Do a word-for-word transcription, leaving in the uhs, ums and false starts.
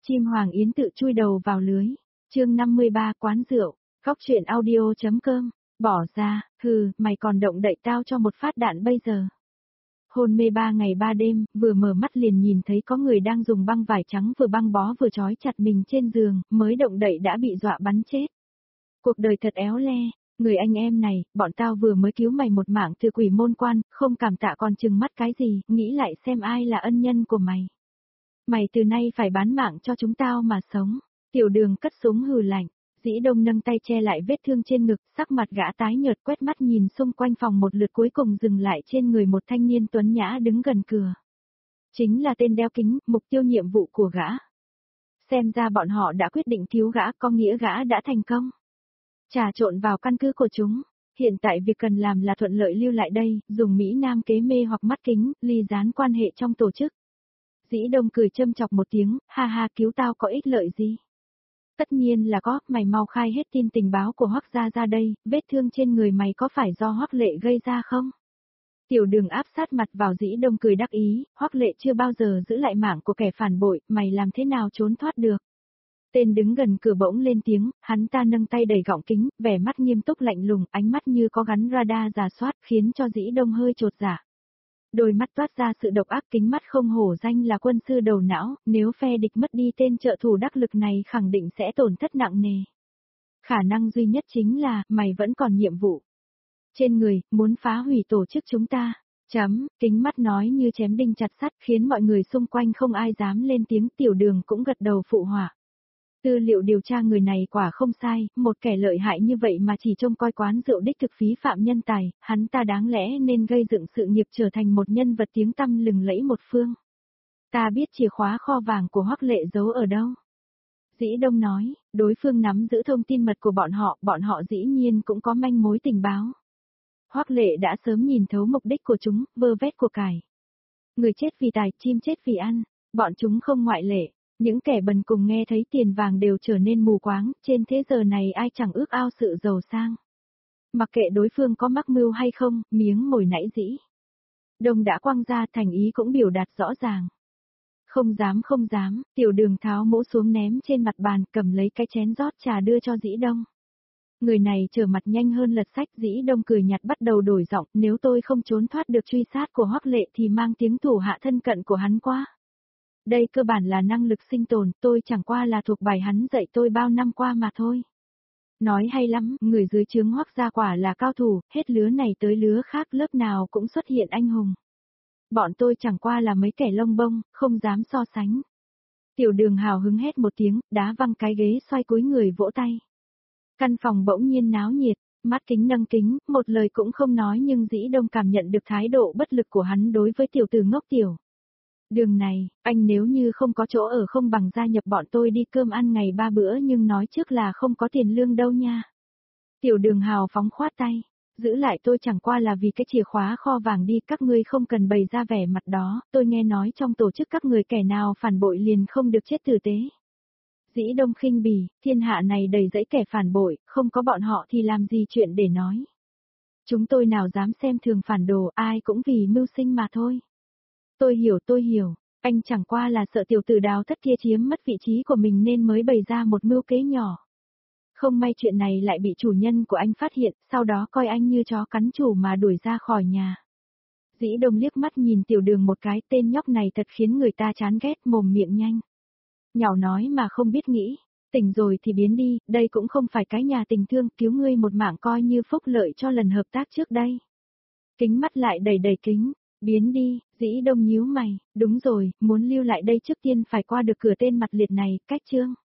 Chim hoàng yến tự chui đầu vào lưới. Chương năm mươi ba quán rượu, góc truyện audio.com, bỏ ra, hừ, mày còn động đậy tao cho một phát đạn bây giờ. Hôn mê ba ngày ba đêm, vừa mở mắt liền nhìn thấy có người đang dùng băng vải trắng vừa băng bó vừa trói chặt mình trên giường, mới động đậy đã bị dọa bắn chết. Cuộc đời thật éo le, người anh em này, bọn tao vừa mới cứu mày một mạng từ quỷ môn quan, không cảm tạ còn chừng mắt cái gì, nghĩ lại xem ai là ân nhân của mày. Mày từ nay phải bán mạng cho chúng tao mà sống. Tiểu Đường cất súng hừ lạnh, Dĩ Đông nâng tay che lại vết thương trên ngực, sắc mặt gã tái nhợt quét mắt nhìn xung quanh phòng một lượt cuối cùng dừng lại trên người một thanh niên tuấn nhã đứng gần cửa. Chính là tên đeo kính, mục tiêu nhiệm vụ của gã. Xem ra bọn họ đã quyết định thiếu gã, có nghĩa gã đã thành công. Trà trộn vào căn cứ của chúng. Hiện tại việc cần làm là thuận lợi lưu lại đây, dùng Mỹ Nam kế mê hoặc mắt kính, ly gián quan hệ trong tổ chức. Dĩ Đông cười châm chọc một tiếng, ha ha, cứu tao có ích lợi gì? Tất nhiên là có, mày mau khai hết tin tình báo của Hoắc gia ra đây, vết thương trên người mày có phải do Hoắc Lệ gây ra không? Tiểu Đường áp sát mặt vào Dĩ Đông cười đắc ý, Hoắc Lệ chưa bao giờ giữ lại mạng của kẻ phản bội, mày làm thế nào trốn thoát được? Tên đứng gần cửa bỗng lên tiếng, hắn ta nâng tay đẩy gọng kính, vẻ mắt nghiêm túc lạnh lùng, ánh mắt như có gắn radar rà soát, khiến cho Dĩ Đông hơi chột dạ. Đôi mắt toát ra sự độc ác, kính mắt không hổ danh là quân sư đầu não, nếu phe địch mất đi tên trợ thủ đắc lực này khẳng định sẽ tổn thất nặng nề. Khả năng duy nhất chính là, mày vẫn còn nhiệm vụ. Trên người, muốn phá hủy tổ chức chúng ta. Chấm, kính mắt nói như chém đinh chặt sắt khiến mọi người xung quanh không ai dám lên tiếng. Tiểu Đường cũng gật đầu phụ họa. Tư liệu điều tra người này quả không sai, một kẻ lợi hại như vậy mà chỉ trông coi quán rượu đích thực phí phạm nhân tài, hắn ta đáng lẽ nên gây dựng sự nghiệp trở thành một nhân vật tiếng tăm lừng lẫy một phương. Ta biết chìa khóa kho vàng của Hoắc Lệ giấu ở đâu. Dĩ Đông nói, đối phương nắm giữ thông tin mật của bọn họ, bọn họ dĩ nhiên cũng có manh mối tình báo. Hoắc Lệ đã sớm nhìn thấu mục đích của chúng, vơ vét của cải. Người chết vì tài, chim chết vì ăn, bọn chúng không ngoại lệ. Những kẻ bần cùng nghe thấy tiền vàng đều trở nên mù quáng, trên thế giờ này ai chẳng ước ao sự giàu sang. Mặc kệ đối phương có mắc mưu hay không, miếng mồi nãy dĩ. Đông đã quăng ra, thành ý cũng biểu đạt rõ ràng. Không dám không dám, Tiểu Đường tháo mũ xuống ném trên mặt bàn, cầm lấy cái chén rót trà đưa cho Dĩ Đông. Người này trở mặt nhanh hơn lật sách. Dĩ Đông cười nhạt bắt đầu đổi giọng, nếu tôi không trốn thoát được truy sát của Hoắc Lệ thì mang tiếng thủ hạ thân cận của hắn quá. Đây cơ bản là năng lực sinh tồn, tôi chẳng qua là thuộc bài hắn dạy tôi bao năm qua mà thôi. Nói hay lắm, người dưới trướng Hoắc gia quả là cao thủ, hết lứa này tới lứa khác lớp nào cũng xuất hiện anh hùng. Bọn tôi chẳng qua là mấy kẻ lông bông, không dám so sánh. Tiểu Đường hào hứng hét một tiếng, đá văng cái ghế xoay cúi người vỗ tay. Căn phòng bỗng nhiên náo nhiệt, mắt kính nâng kính, một lời cũng không nói nhưng Dĩ Đông cảm nhận được thái độ bất lực của hắn đối với tiểu tử ngốc tiểu. Đường này, anh nếu như không có chỗ ở không bằng gia nhập bọn tôi đi cơm ăn ngày ba bữa nhưng nói trước là không có tiền lương đâu nha. Tiểu Đường hào phóng khoát tay, giữ lại tôi chẳng qua là vì cái chìa khóa kho vàng đi, các ngươi không cần bày ra vẻ mặt đó, tôi nghe nói trong tổ chức các người kẻ nào phản bội liền không được chết tử tế. Dĩ Đông khinh bỉ, thiên hạ này đầy dẫy kẻ phản bội, không có bọn họ thì làm gì chuyện để nói. Chúng tôi nào dám xem thường phản đồ, ai cũng vì mưu sinh mà thôi. Tôi hiểu tôi hiểu, anh chẳng qua là sợ tiểu tử Đào Thất kia chiếm mất vị trí của mình nên mới bày ra một mưu kế nhỏ. Không may chuyện này lại bị chủ nhân của anh phát hiện, sau đó coi anh như chó cắn chủ mà đuổi ra khỏi nhà. Dĩ Đông liếc mắt nhìn Tiểu Đường một cái, tên nhóc này thật khiến người ta chán ghét, mồm miệng nhanh. Nhạo nói mà không biết nghĩ, tỉnh rồi thì biến đi, đây cũng không phải cái nhà tình thương, cứu ngươi một mạng coi như phúc lợi cho lần hợp tác trước đây. Kính mắt lại đầy đầy kính. Biến đi, Dĩ Đông nhíu mày, đúng rồi, muốn lưu lại đây trước tiên phải qua được cửa tên mặt liệt này, cách chương.